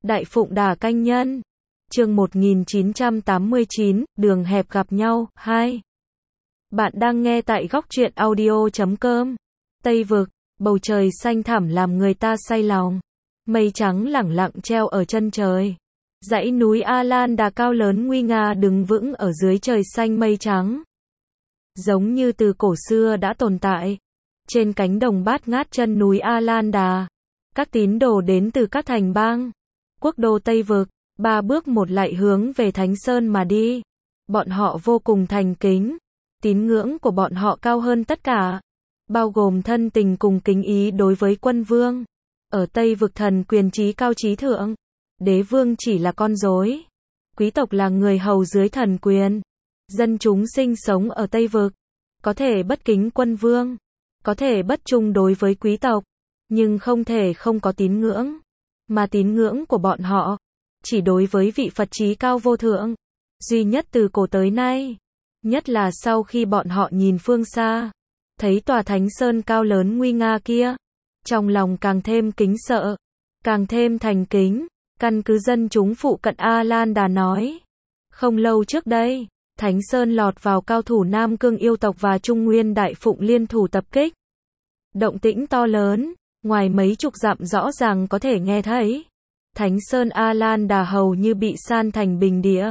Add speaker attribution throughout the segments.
Speaker 1: Đại Phụng Đà Canh Nhân. Chương 1989, đường hẹp gặp nhau, 2. Bạn đang nghe tại góc truyện audio.com. Tây Vực, bầu trời xanh thẳm làm người ta say lòng. Mây trắng lẳng lặng treo ở chân trời. Dãy núi A Lan Đà cao lớn nguy nga đứng vững ở dưới trời xanh mây trắng. Giống như từ cổ xưa đã tồn tại. Trên cánh đồng bát ngát chân núi A Lan Đà, các tín đồ đến từ các thành bang, quốc đô Tây Vực, ba bước một lạy hướng về Thánh Sơn mà đi. Bọn họ vô cùng thành kính. Tín ngưỡng của bọn họ cao hơn tất cả, bao gồm thân tình cùng kính ý đối với quân vương. Ở Tây Vực thần quyền trí cao trí thượng, đế vương chỉ là con rối, quý tộc là người hầu dưới thần quyền. Dân chúng sinh sống ở Tây Vực, có thể bất kính quân vương, có thể bất trung đối với quý tộc, nhưng không thể không có tín ngưỡng. Mà tín ngưỡng của bọn họ, chỉ đối với vị Phật trí cao vô thượng, duy nhất từ cổ tới nay. Nhất là sau khi bọn họ nhìn phương xa, thấy tòa Thánh Sơn cao lớn nguy nga kia, trong lòng càng thêm kính sợ, càng thêm thành kính. Căn cứ dân chúng phụ cận A Lan Đà nói, không lâu trước đây, Thánh Sơn lọt vào cao thủ Nam Cương yêu tộc và Trung Nguyên Đại Phụng liên thủ tập kích. Động tĩnh to lớn, ngoài mấy chục dặm rõ ràng có thể nghe thấy. Thánh Sơn A Lan Đà hầu như bị san thành bình địa.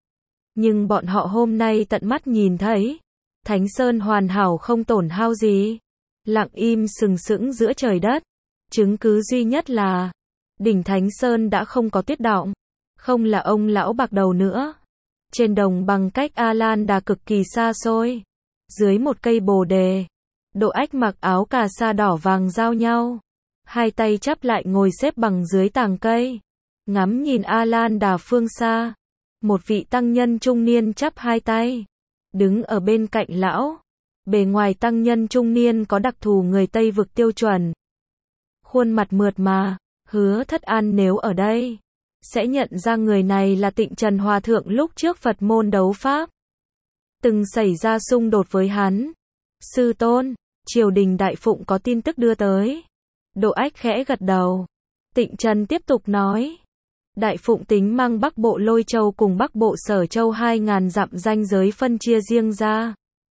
Speaker 1: Nhưng bọn họ hôm nay tận mắt nhìn thấy, Thánh Sơn hoàn hảo không tổn hao gì, lặng im sừng sững giữa trời đất. Chứng cứ duy nhất là, đỉnh Thánh Sơn đã không có tuyết đọng, không là ông lão bạc đầu nữa. Trên đồng bằng cách A Lan Đà cực kỳ xa xôi, dưới một cây bồ đề, Độ Ách mặc áo cà sa đỏ vàng giao nhau, hai tay chắp lại ngồi xếp bằng dưới tàng cây, ngắm nhìn A Lan Đà phương xa. Một vị tăng nhân trung niên chắp hai tay, đứng ở bên cạnh lão. Bề ngoài tăng nhân trung niên có đặc thù người Tây Vực tiêu chuẩn. Khuôn mặt mượt mà, Hứa Thất An nếu ở đây, sẽ nhận ra người này là Tịnh Trần Hòa Thượng lúc trước Phật môn đấu pháp. Từng xảy ra xung đột với hắn. Sư tôn, triều đình Đại Phụng có tin tức đưa tới. Độ Ách khẽ gật đầu. Tịnh Trần tiếp tục nói. Đại Phụng tính mang Bắc Bộ Lôi Châu cùng Bắc Bộ Sở Châu 2.000 dặm ranh giới phân chia riêng ra.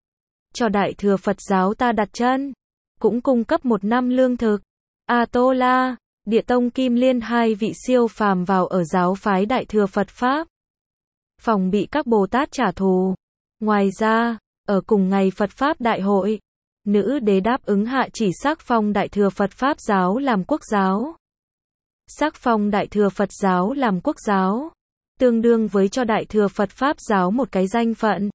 Speaker 1: Cho Đại Thừa Phật giáo ta đặt chân. Cũng cung cấp 1 năm lương thực. A-tô-la, Địa Tông Kim Liên hai vị siêu phàm vào ở giáo phái Đại Thừa Phật Pháp. Phòng bị các Bồ Tát trả thù. Ngoài ra, ở cùng ngày Phật Pháp Đại hội, nữ đế đáp ứng hạ chỉ sắc phong Đại Thừa Phật Pháp giáo làm quốc giáo. Sắc phong Đại Thừa Phật giáo làm quốc giáo, tương đương với cho Đại Thừa Phật Pháp giáo một cái danh phận.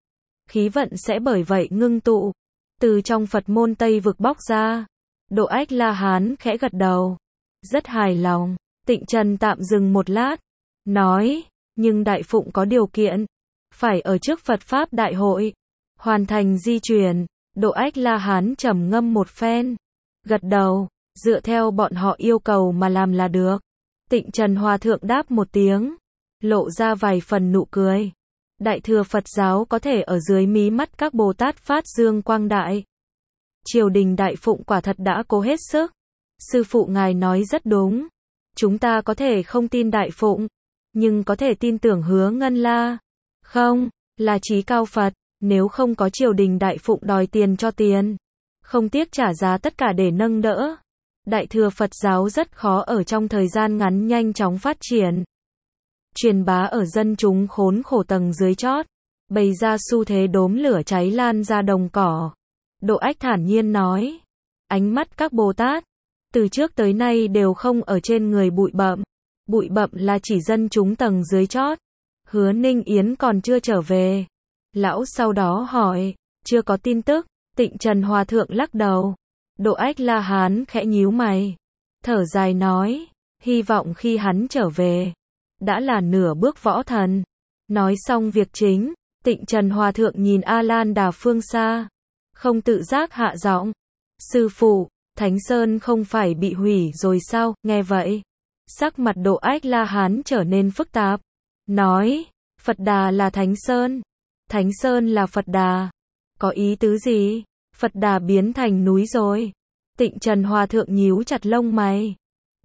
Speaker 1: Khí vận sẽ bởi vậy ngưng tụ, từ trong Phật môn Tây Vực bóc ra. Độ Ách La Hán khẽ gật đầu, rất hài lòng. Tịnh Trần tạm dừng một lát, nói, nhưng Đại Phụng có điều kiện, phải ở trước Phật Pháp Đại hội, hoàn thành di chuyển. Độ Ách La Hán trầm ngâm một phen, gật đầu, dựa theo bọn họ yêu cầu mà làm là được. Tịnh Trần Hòa Thượng đáp một tiếng, lộ ra vài phần nụ cười. Đại Thừa Phật giáo có thể ở dưới mí mắt các Bồ Tát phát dương quang đại. Triều đình Đại Phụng quả thật đã cố hết sức. Sư phụ ngài nói rất đúng. Chúng ta có thể không tin Đại Phụng, nhưng có thể tin tưởng Hứa Ngân La. Không, là Chí Cao Phật, nếu không có triều đình Đại Phụng đòi tiền cho tiền, không tiếc trả giá tất cả để nâng đỡ. Đại Thừa Phật giáo rất khó ở trong thời gian ngắn nhanh chóng phát triển. Truyền bá ở dân chúng khốn khổ tầng dưới chót, bày ra xu thế đốm lửa cháy lan ra đồng cỏ. Độ Ách thản nhiên nói, ánh mắt các Bồ Tát, từ trước tới nay đều không ở trên người bụi bặm. Bụi bặm là chỉ dân chúng tầng dưới chót. Hứa Ninh Yến còn chưa trở về. Lão sau đó hỏi, chưa có tin tức. Tịnh Trần Hòa Thượng lắc đầu. Độ Ách La Hán khẽ nhíu mày, thở dài nói, hy vọng khi hắn trở về, đã là nửa bước võ thần. Nói xong việc chính, Tịnh Trần Hòa Thượng nhìn A Lan Đà phương xa, không tự giác hạ giọng, sư phụ, Thánh Sơn không phải bị hủy rồi sao? Nghe vậy, sắc mặt Độ Ách La Hán trở nên phức tạp, nói, Phật Đà là Thánh Sơn, Thánh Sơn là Phật Đà, có ý tứ gì? Phật Đà biến thành núi rồi. Tịnh Trần Hòa Thượng nhíu chặt lông mày.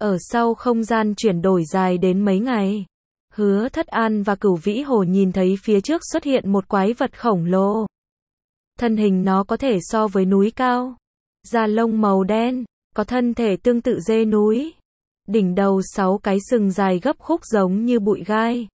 Speaker 1: Ở sau không gian chuyển đổi dài đến mấy ngày, Hứa Thất An và Cửu Vĩ Hồ nhìn thấy phía trước xuất hiện một quái vật khổng lồ. Thân hình nó có thể so với núi cao, da lông màu đen, có thân thể tương tự dê núi. Đỉnh đầu 6 cái sừng dài gấp khúc giống như bụi gai.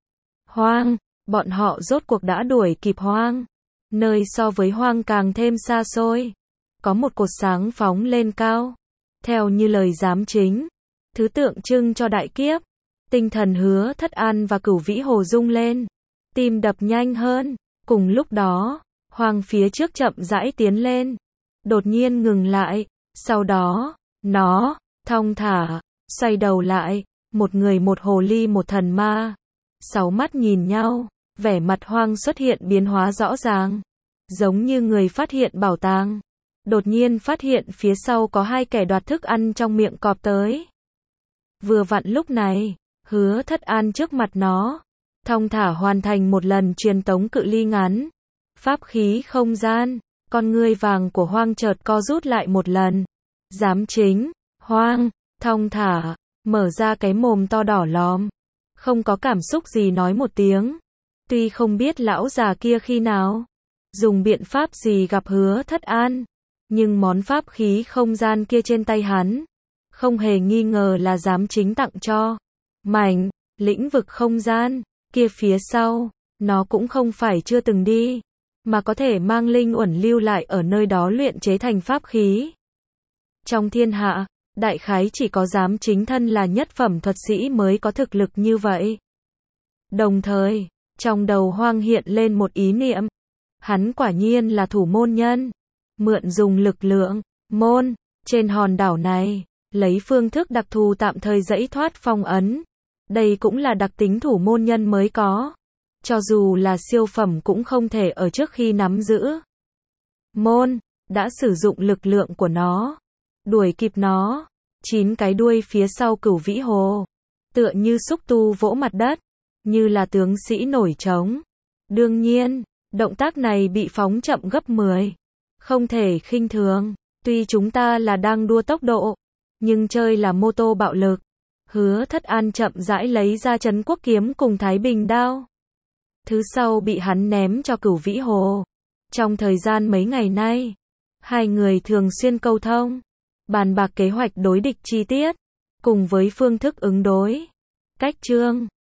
Speaker 1: Hoang, bọn họ rốt cuộc đã đuổi kịp Hoang. Nơi so với Hoang càng thêm xa xôi. Có một cột sáng phóng lên cao. Theo như lời giám chính, thứ tượng trưng cho đại kiếp. Tinh thần Hứa Thất An và Cửu Vĩ Hồ rung lên. Tim đập nhanh hơn. Cùng lúc đó, Hoang phía trước chậm rãi tiến lên. Đột nhiên ngừng lại. Sau đó, nó thong thả xoay đầu lại, một người một hồ ly một thần ma. 6 mắt nhìn nhau, vẻ mặt Hoang xuất hiện biến hóa rõ ràng. Giống như người phát hiện bảo tàng. Đột nhiên phát hiện phía sau có 2 kẻ đoạt thức ăn trong miệng cọp tới. Vừa vặn lúc này, Hứa Thất An trước mặt nó, thong thả hoàn thành một lần truyền tống cự ly ngắn. Pháp khí không gian, con ngươi vàng của Hoang chợt co rút lại một lần. Giám chính, Hoang thong thả, mở ra cái mồm to đỏ lòm. Không có cảm xúc gì nói một tiếng. Tuy không biết lão già kia khi nào dùng biện pháp gì gặp Hứa Thất An, nhưng món pháp khí không gian kia trên tay hắn, không hề nghi ngờ là giám chính tặng cho. Mảnh lĩnh vực không gian kia phía sau, nó cũng không phải chưa từng đi, mà có thể mang linh uẩn lưu lại ở nơi đó luyện chế thành pháp khí. Trong thiên hạ, đại khái chỉ có giám chính thân là nhất phẩm thuật sĩ mới có thực lực như vậy. Đồng thời, trong đầu Hoang hiện lên một ý niệm. Hắn quả nhiên là thủ môn nhân. Mượn dùng lực lượng, môn, trên hòn đảo này, lấy phương thức đặc thù tạm thời giãy thoát phong ấn. Đây cũng là đặc tính thủ môn nhân mới có. Cho dù là siêu phẩm cũng không thể ở trước khi nắm giữ môn, đã sử dụng lực lượng của nó. Đuổi kịp nó. 9 cái đuôi phía sau Cửu Vĩ Hồ, tựa như xúc tu vỗ mặt đất, như là tướng sĩ nổi trống. Đương nhiên, động tác này bị phóng chậm gấp 10. Không thể khinh thường, tuy chúng ta là đang đua tốc độ, nhưng chơi là mô tô bạo lực. Hứa Thất An chậm rãi lấy ra Trấn Quốc kiếm cùng Thái Bình đao. Thứ sau bị hắn ném cho Cửu Vĩ Hồ. Trong thời gian mấy ngày nay, hai người thường xuyên câu thông, bàn bạc kế hoạch đối địch chi tiết, cùng với phương thức ứng đối. Cách chương